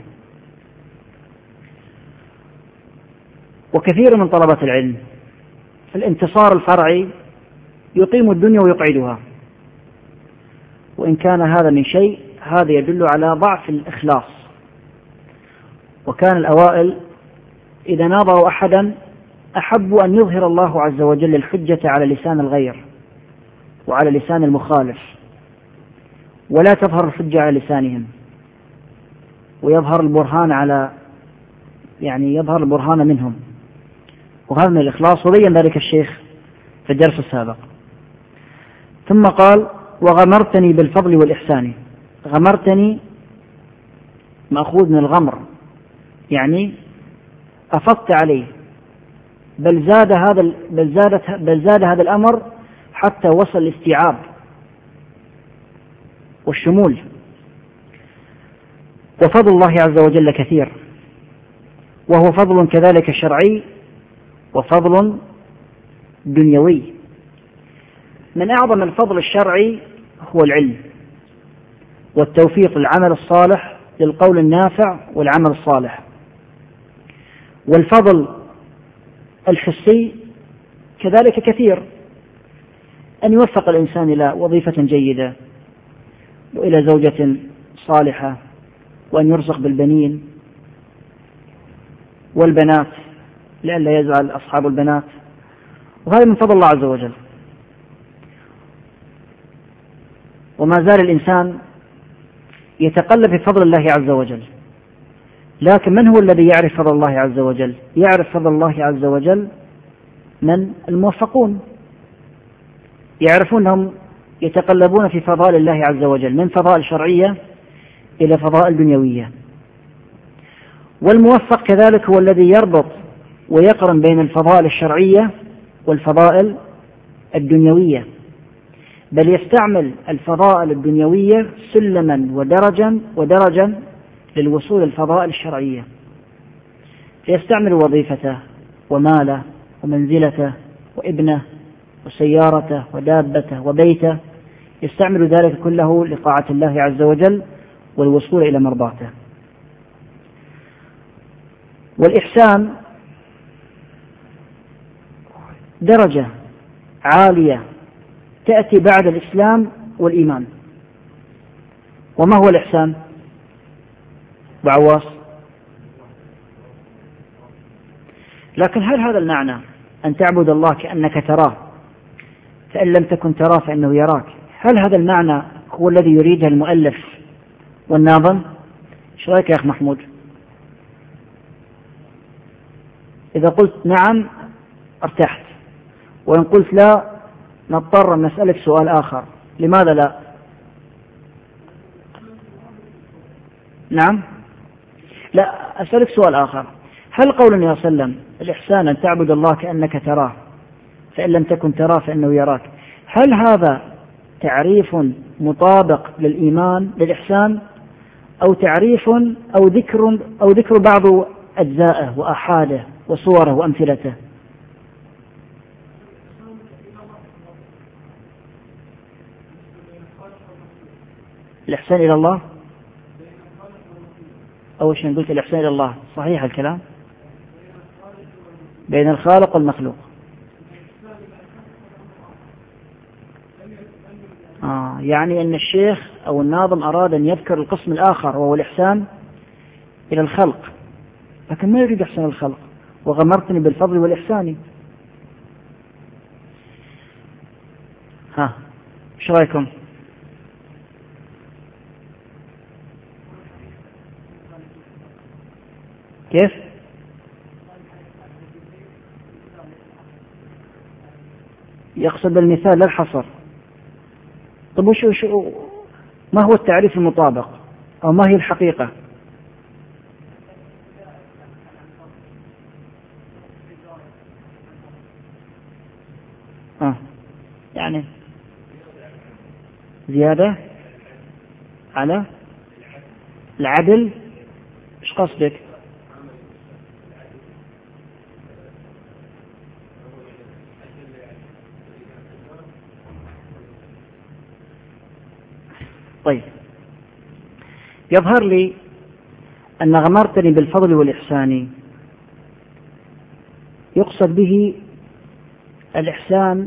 Speaker 2: وكثير من طلبة العلم في الانتصار الفرعي يقيم الدنيا ويقعدها، وإن كان هذا من شيء هذا يدل على ضعف الإخلاص. وكان الأوائل إذا ناظروا أحدا أحبوا أن يظهر الله عز وجل الحجة على لسان الغير وعلى لسان المخالف، ولا تظهر الحجة على لسانهم، ويظهر البرهان على يعني يظهر البرهان منهم، وهذا من الإخلاص، وبين ذلك الشيخ في الدرس السابق. ثم قال: وغمرتني بالفضل والإحسان. غمرتني مأخوذ من الغمر، يعني أفضت عليه، بل زاد هذا بل زاد بل زاد هذا الأمر حتى وصل الاستيعاب والشمول. وفضل الله عز وجل كثير، وهو فضل كذلك شرعي وفضل دنيوي. من أعظم الفضل الشرعي هو العلم والتوفيق للعمل الصالح، للقول النافع والعمل الصالح. والفضل الحسي كذلك كثير، أن يوفق الإنسان إلى وظيفة جيدة وإلى زوجة صالحة، وأن يرزق بالبنين والبنات لئلا يزعل أصحاب البنات، وهذا من فضل الله عز وجل. وما زال الإنسان يتقلب في فضل الله عز وجل، لكن من هو الذي يعرف فضل الله عز وجل؟ يعرف فضل الله عز وجل من الموفقون، يعرفونهم يتقلبون في فضائل الله عز وجل من فضائل شرعية إلى فضائل دنيوية. والموفق كذلك هو الذي يربط ويقرن بين الفضائل الشرعية والفضائل الدنيوية، بل يستعمل الفضائل الدنيوية سلما ودرجا ودرجا للوصول الفضائل الشرعية، فيستعمل وظيفته وماله ومنزلته وابنه وسيارته ودابته وبيته، يستعمل ذلك كله لطاعة الله عز وجل والوصول إلى مرضاته. والإحسان درجة عالية تأتي بعد الإسلام والإيمان. وما هو الإحسان بعواص؟ لكن هل هذا المعنى أن تعبد الله كأنك تراه فإن لم تكن تراه فإنه يراك؟ هل هذا المعنى هو الذي يريده المؤلف والناظم؟ ايش رأيك يا أخ محمود؟ إذا قلت نعم ارتحت، وإن قلت لا نضطر أن نسألك سؤال آخر. لماذا لا؟ نعم لا، أسألك سؤال آخر. هل قول النبي صلى الله عليه وسلم الإحسان أن تعبد الله كأنك تراه فإن لم تكن تراه فإنه يراك، هل هذا تعريف مطابق للإيمان للإحسان، أو تعريف أو ذكر أو ذكر بعض أجزائه وأحاده وصوره وأمثلته؟ الإحسان إلى الله أول شيء قلت الإحسان إلى الله، صحيح الكلام، بين الخالق والمخلوق. آه يعني أن الشيخ أو الناظم أراد أن يذكر القسم الآخر وهو الإحسان إلى الخلق، لكن ما يريد إحسان الخلق. وغمرتني بالفضل والإحسان. ها ايش رأيكم؟ كيف؟ يقصد المثال لا الحصر. طب وش وش ما هو التعريف المطابق أو ما هي الحقيقة؟ آه. يعني زيادة على العدل. ايش قصدك؟ طيب، يظهر لي أن غمرتني بالفضل والإحسان يقصد به الإحسان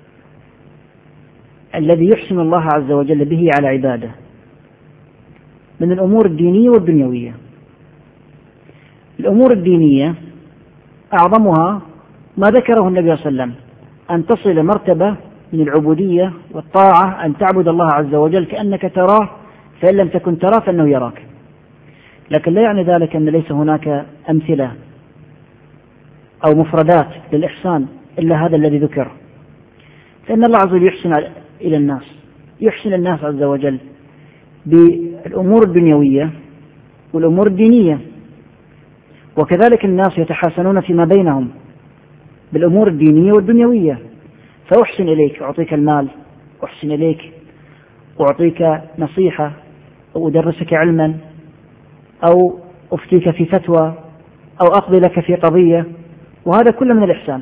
Speaker 2: الذي يحسن الله عز وجل به على عباده من الأمور الدينية والدنيوية. الأمور الدينية أعظمها ما ذكره النبي صلى الله عليه وسلم، أن تصل مرتبة من العبودية والطاعة، أن تعبد الله عز وجل كأنك تراه فإن لم تكن تراه فإنه يراك. لكن لا يعني ذلك أن ليس هناك أمثلة أو مفردات للإحسان إلا هذا الذي ذكر. فإن الله عز وجل يحسن إلى الناس، يحسن الناس عز وجل بالأمور الدنيوية والأمور الدينية، وكذلك الناس يتحاسنون فيما بينهم بالأمور الدينية والدنيوية. فأحسن إليك، أعطيك المال، أحسن إليك أعطيك نصيحة أو أدرسك علما أو أفتيك في فتوى أو أقضي لك في قضية، وهذا كله من الإحسان.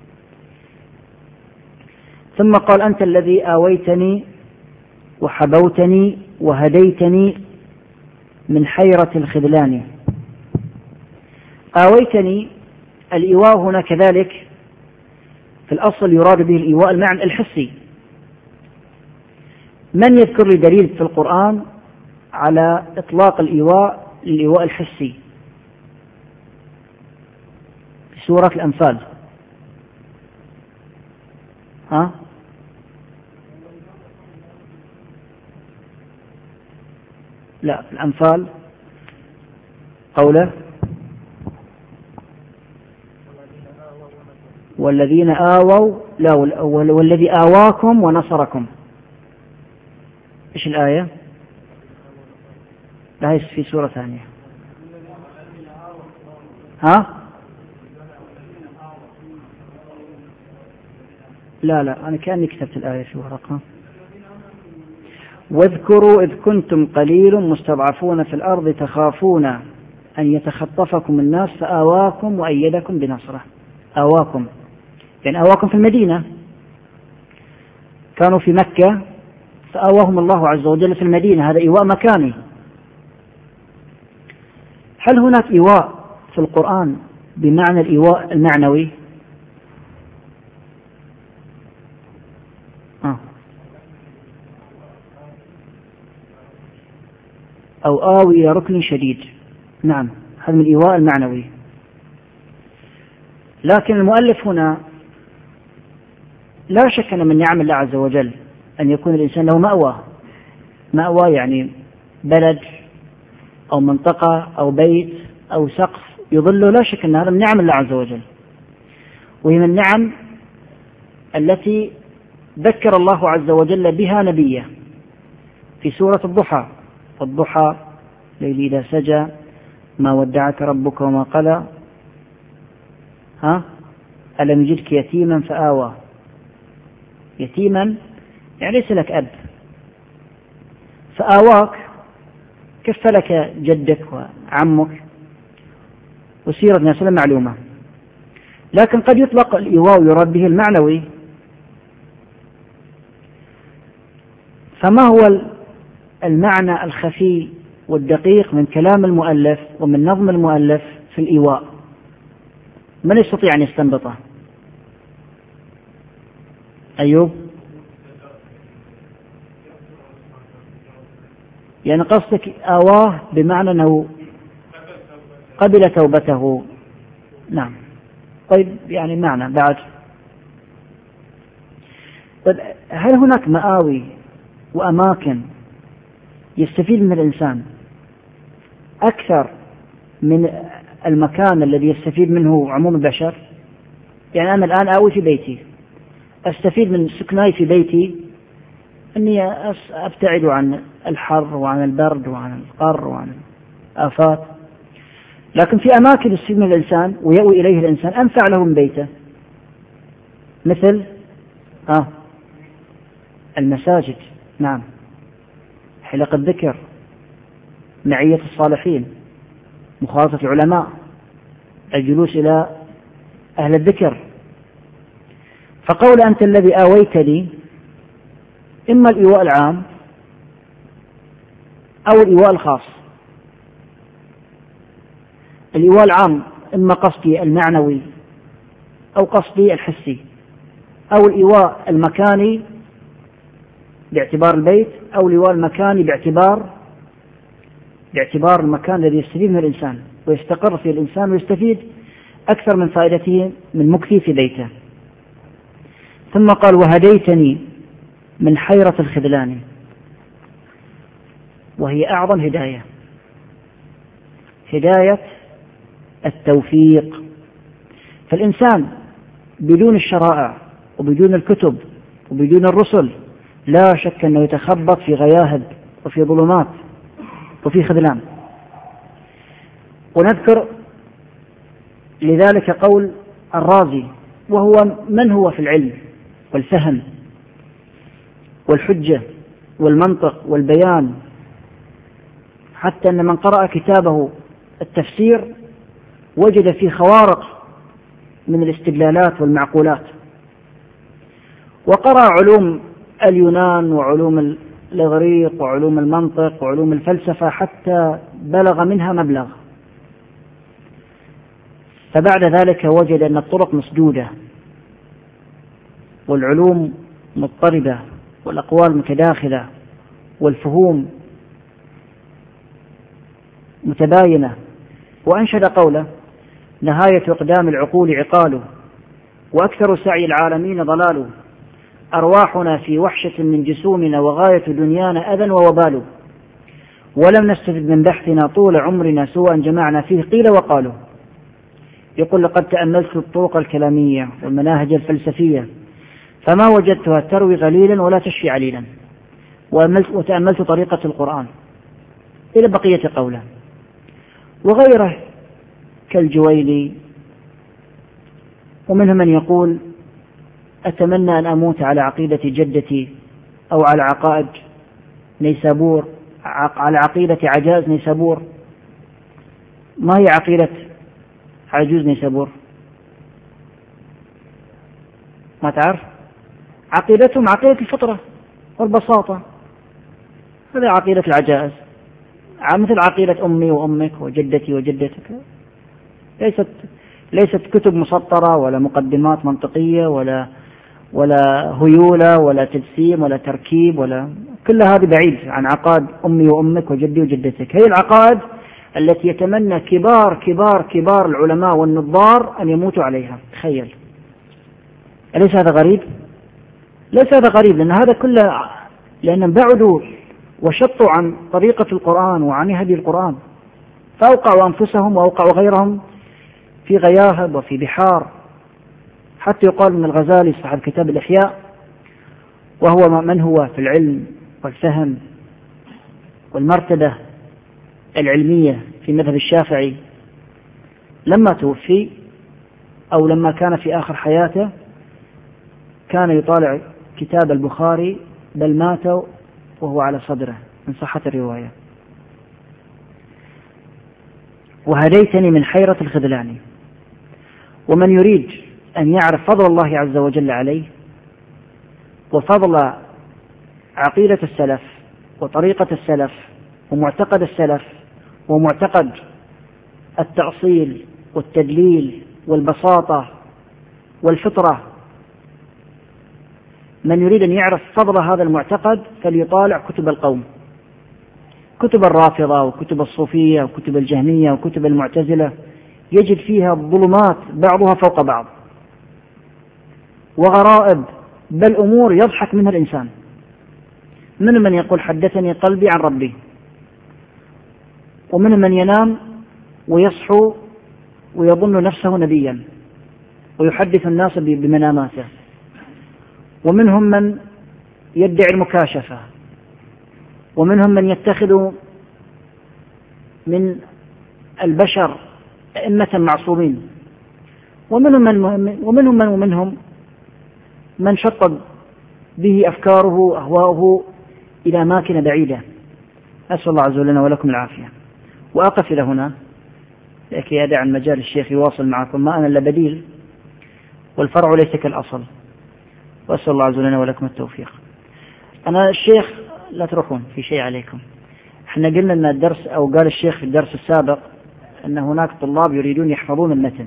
Speaker 2: ثم قال أنت الذي آويتني وحبوتني وهديتني من حيرة الخذلان. آويتني الإيواء هنا كذلك في الأصل يراد به الإيواء المعنى الحسي. من يذكر لي دليل في القرآن على إطلاق الإيواء للإيواء الحسي في سورة الأنفال؟ ها؟ لا، الأنفال قوله والذين آووا، لا، والذي آواكم ونصركم. إيش الآية؟ لا، هي في سورة ثانية. ها؟ لا لا، أنا كأني كتبت الآية في ورقة. واذكروا إذ كنتم قليل مستضعفون في الأرض تخافون أن يتخطفكم الناس فآواكم وأيدكم بنصره. آواكم يعني آواكم في المدينة، كانوا في مكة فآواهم الله عز وجل في المدينة، هذا إيواء مكاني. هل هناك إيواء في القرآن بمعنى الإيواء المعنوي؟ آه. أو آوي إلى ركن شديد، نعم، هذا من الإيواء المعنوي. لكن المؤلف هنا لا شك أن من نعم الله عز وجل أن يكون الإنسان له مأوى. مأوى يعني بلد أو منطقة أو بيت أو سقف يظله، لا شك أن هذا من نعم الله عز وجل، وهي من النعم التي ذكر الله عز وجل بها نبيه في سورة الضحى: والضحى ليل إذا سجى ما ودعك ربك وما قلى، ها ألم يجدك يتيما فآوى. يتيما يعني ليس لك أب، فآواك كفلك جدك وعمك، وسيرة الناس معلومة. لكن قد يطلق الإيواء يراد به المعنوي. فما هو المعنى الخفي والدقيق من كلام المؤلف ومن نظم المؤلف في الإيواء؟ من يستطيع أن يستنبطه؟ أيوب؟ يعني قصدك آواه بمعنى أنه قبل توبته. نعم. طيب، يعني معنى بعد. طيب، هل هناك مآوي وأماكن يستفيد من الإنسان أكثر من المكان الذي يستفيد منه عموم البشر؟ يعني أنا الآن آوي في بيتي، أستفيد من سكناي في بيتي أني أبتعد عن الحر وعن البرد وعن القر وعن الآفات. لكن في أماكن يستفيد من الإنسان ويأوي إليه الإنسان أنفع له من بيته، مثل آه المساجد، نعم، حلق الذكر، معية الصالحين، مخالطة العلماء، الجلوس إلى أهل الذكر. فقول أنت الذي آويتني إما الإيواء العام أو الإيواء الخاص. الإيواء العام إما قصدي المعنوي أو قصدي الحسي، أو الإيواء المكاني باعتبار البيت، أو الإيواء المكاني باعتبار باعتبار المكان الذي يستفيد منه الإنسان ويستقر فيه الإنسان ويستفيد أكثر من فائدته من مكثي في بيته. ثم قال وهديتني من حيرة الخذلان، وهي أعظم هداية، هداية التوفيق. فالإنسان بدون الشرائع وبدون الكتب وبدون الرسل لا شك أنه يتخبط في غياهب وفي ظلمات وفي خذلان. ونذكر لذلك قول الرازي، وهو من هو في العلم والفهم والحجة والمنطق والبيان، حتى أن من قرأ كتابه التفسير وجد فيه خوارق من الاستدلالات والمعقولات، وقرأ علوم اليونان وعلوم الإغريق وعلوم المنطق وعلوم الفلسفة حتى بلغ منها مبلغ. فبعد ذلك وجد أن الطرق مسدودة والعلوم مضطربة والأقوال متداخلة والفهوم متباينة، وأنشد قوله: نهاية إقدام العقول عقال، وأكثر سعي العالمين ضلال، أرواحنا في وحشة من جسومنا، وغاية دنيانا أذى ووبال، ولم نستفد من بحثنا طول عمرنا سوى أن جمعنا فيه قيل وقالوا. يقول: لقد تأملت الطرق الكلامية والمناهج الفلسفية فما وجدتها تروي غليلا ولا تشفي عليلا، وتأملت طريقة القرآن إلى بقية قوله. وغيره كالجويني، ومنهم من يقول: أتمنى أن أموت على عقيدة جدتي أو على عقائد نيسابور، على عقيدة عجاز نيسابور. ما هي عقيدة عجوز نيسابور؟ ما تعرف؟ عقيدتهم عقيدة الفطرة والبساطة، هذه عقيدة العجائز، مثل عقيدة أمي وأمك وجدتي وجدتك. ليست ليست كتب مسطرة ولا مقدمات منطقية ولا ولا هيولة ولا تجسيم ولا تركيب، ولا كل هذه بعيد عن عقائد أمي وأمك وجدي وجدتك. هي العقائد التي يتمنى كبار كبار كبار العلماء والنظار أن يموتوا عليها. تخيل، أليس هذا غريب؟ ليس هذا غريب، لأن هذا كله لأنهم بعدوا وشطوا عن طريقة القرآن وعن هدي القرآن، فأوقعوا أنفسهم وأوقعوا غيرهم في غياهب وفي بحار. حتى يقال من الغزالي صاحب كتاب الإحياء، وهو من هو في العلم والفهم والمرتبة العلمية في مذهب الشافعي، لما توفي أو لما كان في آخر حياته كان يطالع كتاب البخاري، بل مات وهو على صدره من صحة الرواية. وهديتني من حيرة الخذلان. ومن يريد أن يعرف فضل الله عز وجل عليه وفضل عقيدة السلف وطريقة السلف ومعتقد السلف ومعتقد التأصيل والتدليل والبساطة والفطرة، من يريد أن يعرف فضل هذا المعتقد فليطالع كتب القوم، كتب الرافضة وكتب الصوفية وكتب الجهمية وكتب المعتزلة، يجد فيها الظلمات بعضها فوق بعض وغرائب، بل أمور يضحك منها الإنسان. من من يقول حدثني قلبي عن ربي، ومن من ينام ويصحو ويظن نفسه نبيا ويحدث الناس بمناماته، ومنهم من يدعي المكاشفة، ومنهم من يتخذ من البشر أئمة معصومين، ومنهم من ومنهم من ومنهم من شطب به أفكاره وأهواؤه إلى أماكن بعيدة. أسأل الله عز وجل ولكم العافية. وأقف إلى هنا لكي أدع المجال الشيخ يواصل معكم، ما أنا إلا بديل والفرع ليس كالأصل. وأسأل الله عز وجل ولكم التوفيق. أنا الشيخ لا تروحون في شيء عليكم. احنا قلنا أن الدرس، أو قال الشيخ في الدرس السابق أن هناك طلاب يريدون يحفظون المتن،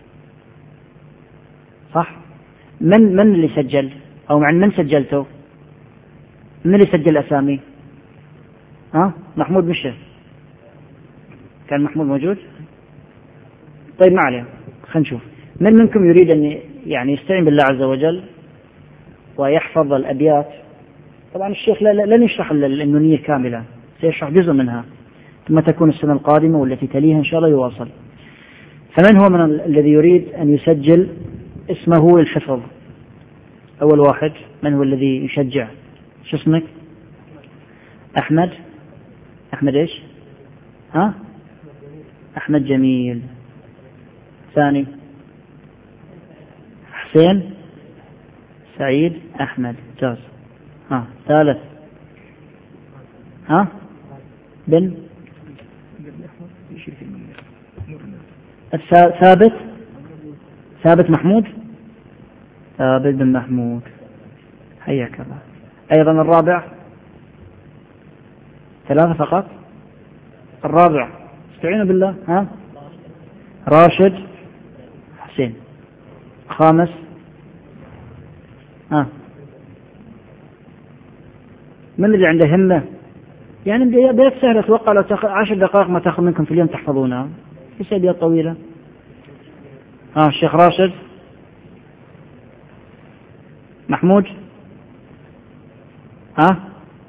Speaker 2: صح؟ من من اللي سجل أو مع من سجلته؟ من اللي سجل أسامي؟ ها؟ محمود مشى، كان محمود موجود؟ طيب ما عليه، خلينا نشوف من منكم يريد أن يعني يستعين بالله عز وجل ويحفظ الأبيات. طبعا الشيخ لن يشرح النونية كاملة، سيشرح جزء منها، ثم تكون السنة القادمة والتي تليها إن شاء الله يواصل. فمن هو من الذي يريد أن يسجل اسمه للحفظ؟ أول واحد من هو الذي يشجع؟ شو اسمك؟ أحمد. أحمد إيش؟ ها؟ أحمد جميل. ثاني حسين سعيد أحمد جاز. ها ثالث ها بن ثابت ثابت محمود ثابت بن محمود، حياك الله. أيضا الرابع، ثلاثة فقط. الرابع استعينوا بالله. ها راشد حسين. خامس ها آه. من اللي عنده همة؟ يعني بداية سهلة، أتوقع لو تأخذ عشر دقائق ما تأخذ منكم في اليوم تحفظونها في سبيل طويلة. ها آه. الشيخ راشد. محمود. ها آه.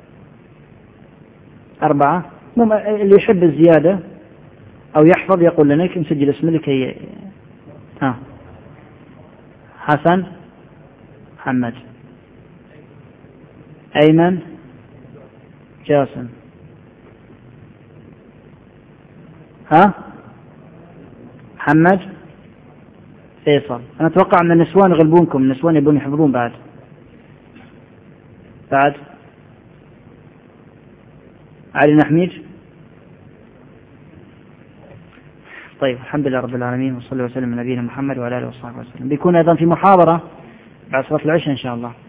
Speaker 2: أربعة. اللي يحب الزيادة أو يحفظ يقول لنا يمكن نسجل اسمه لكي ها آه. حسن. محمد. أيمن. جاسم. ها محمد. فيصل. أنا أتوقع أن النسوان يغلبونكم، النسوان يبون يحفظون بعد بعد علي نحميد. طيب الحمد لله رب العالمين، وصلى وسلم على نبينا محمد وعلى آله وصحبه وسلم. بيكون أيضا في محاضرة بعد صلاة العشاء إن شاء الله.